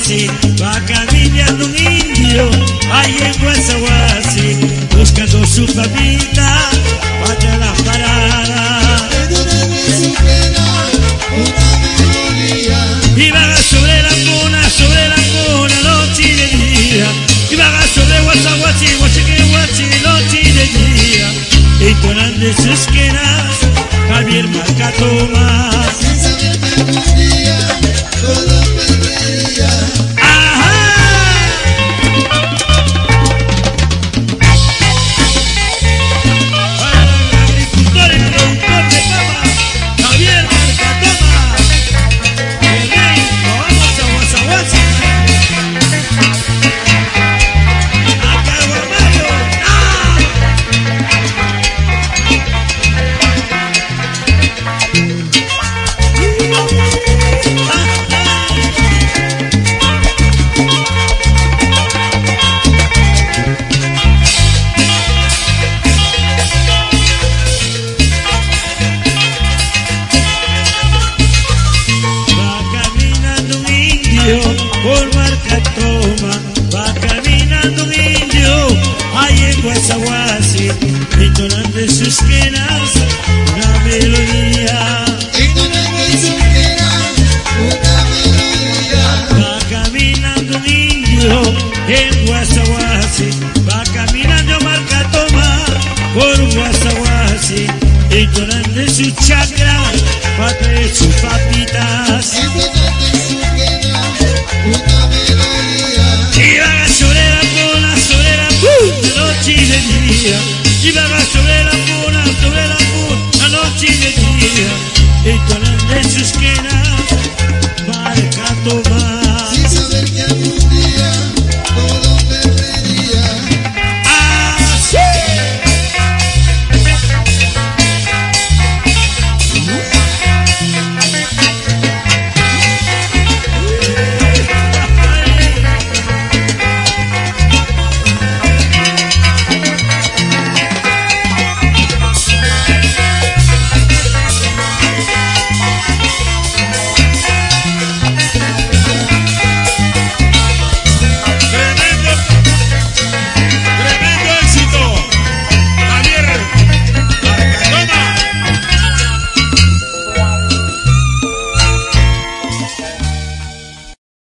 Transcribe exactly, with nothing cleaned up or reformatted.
Guasaguasi, va caminando un indio, ahí en Guasaguasi, buscando su papita, para la parada. Y vaga sobre la cuna, sobre la cuna, noche y de día. Y vaga sobre Guasaguasi, Guasaque, Guasi, noche y de día. Y tonan de sus quenas, Javier Marcatoma. Sin saber que algún día todo perdería. ¡Ajá! Para el agricultor y productor de papa, Javier Marcatoma. El rey, nos vamos a Guasaguasi. A cargo Mario. ¡Ah! Va caminando un indio por Marcatoma, va caminando un indio ahí en Guasaguasi, entonando en sus quenas una melodía. Entonando en sus quenas una melodía. Va caminando un indio en Guasaguasi, va caminando Marcatoma por Guasaguasi, entonando en su chacra va a traer sus papitas. Entonando en sus quenas una melodía. Y vaga sobre la cuna, sobre la cuna, noche y de día. Y vaga sobre la cuna, sobre la cuna, noche y de día. Entonando en sus quenas